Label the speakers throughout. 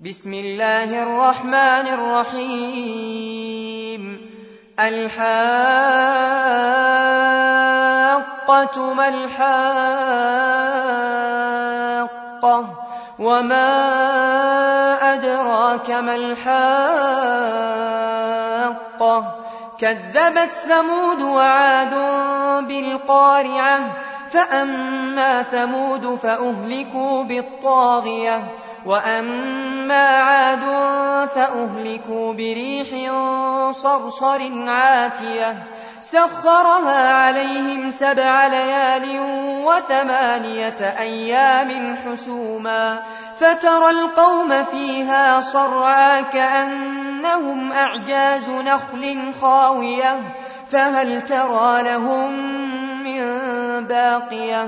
Speaker 1: بسم الله الرحمن الرحيم الحاقة ما الحاقة وما أدراك ما الحاقة كذبت ثمود وعاد بالقارعة فأما ثمود فأهلكوا بالطاغية وأما عاد فأهلكوا بريح صرصر عاتية سخرها عليهم 7 ليال و8 أيام حسوما فترى القوم فيها صرعى كأنهم أعجاز نخل خاوية فهل ترى لهم من باقية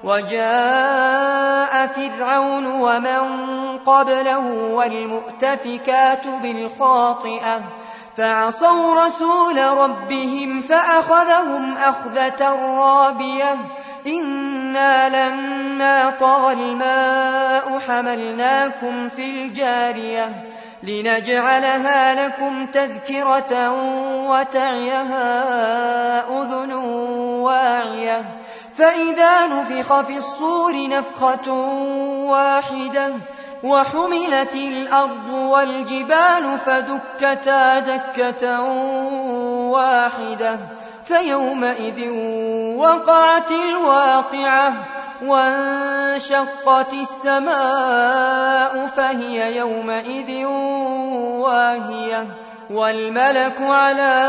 Speaker 1: وجاء فرعون ومن قبله والمؤتفكات بالخاطئة فعصوا رسول ربهم فأخذهم أخذة رابية إنا لما طغى الماء حملناكم في الجارية لنجعلها لكم تذكرة وتعيها أذن واعية فإذا نفخ في الصور نفخة واحدة وحملت الأرض والجبال فدكتا دكة واحدة فيومئذ وقعت الواقعة وانشقت السماء فهي يومئذ واهية والملك على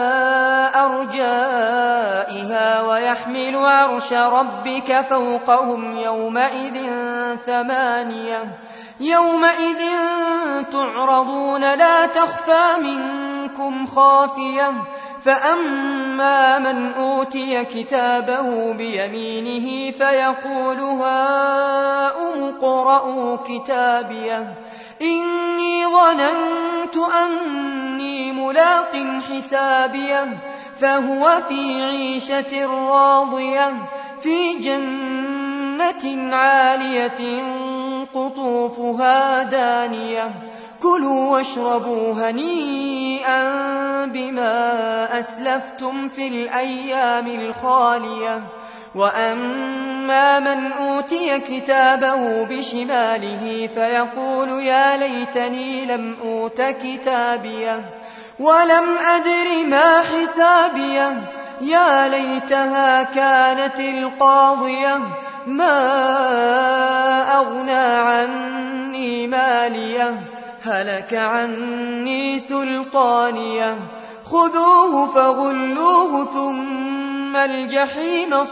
Speaker 1: أرجائها ويحمل عرش ربك فوقهم يومئذ 8 يومئذ تعرضون لا تخفى منكم خافية فأما من أوتي كتابه بيمينه فيقول هاؤم اقرءوا كتابيه إني ظننت أني ملاق حسابيه فهو في عيشة راضية في جنة عالية قطوفها دانية كلوا واشربوا هنيئا بما أسلفتم في الأيام الخالية وأما من أوتي كتابه بشماله فيقول يا ليتني لم أوت كتابيه ولم أدر ما حسابيه يا ليتها كانت القاضية ما أغنى عني ماليه هلك عني سلطانيه خذوه فغلوه ثم الجحيم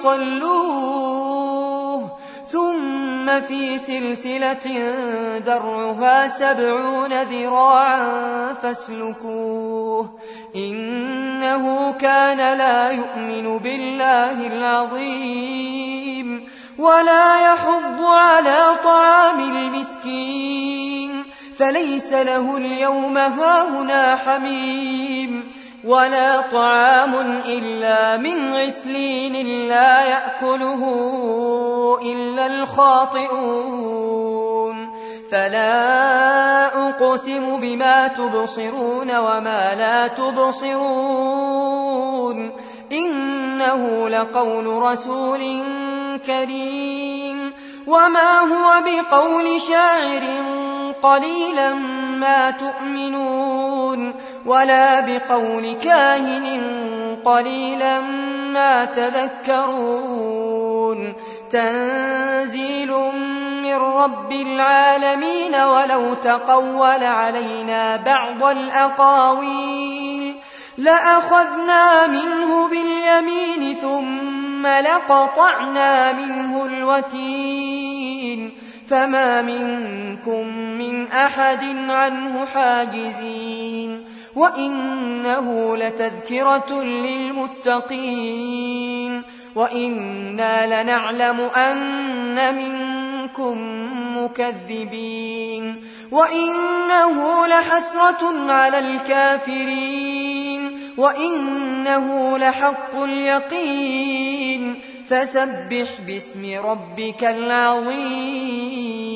Speaker 1: صلوه ثم في سلسلة درعها 70 ذراعا فاسلكوه إنه كان لا يؤمن بالله العظيم ولا يحض على طعام المسكين فليس له اليوم هاهنا حميم ولا طعام إلا من غسلين لا يأكله إلا الخاطئون فلا أقسم بما تبصرون وما لا تبصرون إنه لقول رسول كريم وما هو بقول شاعر قليلا ما تؤمنون ولا بقول كاهن قليلا ما تذكرون تنزيل من رب العالمين ولو تقول علينا بعض الأقاويل لأخذنا منه باليمين ثم لقطعنا منه الوتين فما منكم من أحد عنه حاجزين وإنه لتذكرة للمتقين وإنا لنعلم أن منكم مكذبين وإنه لحسرة على الكافرين وإنه لحق اليقين فسبح باسم ربك العظيم